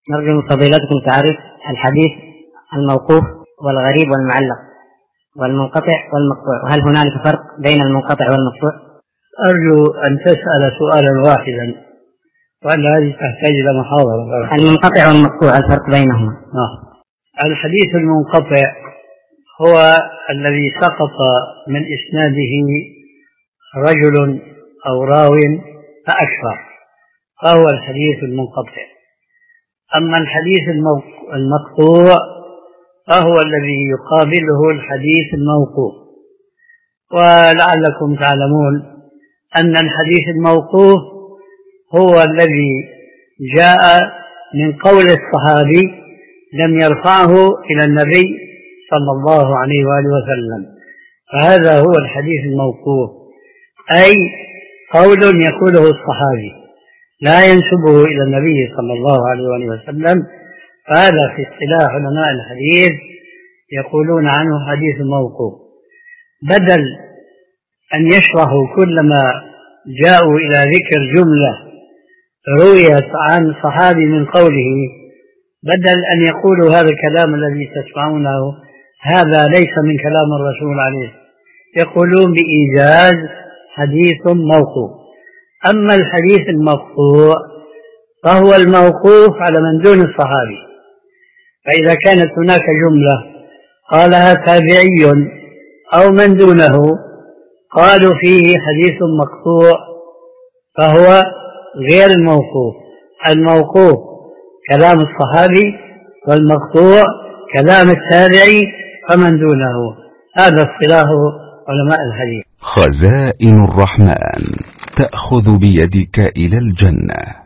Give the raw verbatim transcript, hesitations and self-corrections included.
نرجو من فضيلتكم تعريف الحديث الموقوف والغريب والمعلق والمنقطع والمقطوع، وهل هنالك فرق بين المنقطع والمقطوع؟ أرجو أن تسأل سؤالا واحدا، وأن هذه تحتاج إلى محاضرة. المنقطع والمقطوع الفرق بينهما. آه. الحديث المنقطع هو الذي سقط من إسناده رجل أو راو فأكثر، فهو الحديث المنقطع. أما الحديث المقطوع فهو الذي يقابله الحديث الموقوف. ولعلكم تعلمون أن الحديث الموقوف هو الذي جاء من قول الصحابي لم يرفعه إلى النبي صلى الله عليه وآله وسلم، فهذا هو الحديث الموقوف، أي قول يقوله الصحابي لا ينسبه إلى النبي صلى الله عليه وآله وسلم، فهذا في اصطلاح علماء الحديث يقولون عنه حديث موقوف. بدل أن يشرحوا كلما جاءوا إلى ذكر جملة رويت عن صحابي من قوله، بدل أن يقولوا هذا الكلام الذي تسمعونه هذا ليس من كلام الرسول عليه، يقولون بإيجاز حديث موقوف. أما الحديث المقطوع فهو الموقوف على من دون الصحابي، فإذا كانت هناك جملة قالها تابعي أو من دونه قالوا فيه حديث مقطوع فهو غير الموقوف. الموقوف كلام الصحابي، والمقطوع كلام التابعي فمن دونه. هذا اصطلاح علماء الحديث. خزائن الرحمن تأخذ بيدك إلى الجنة.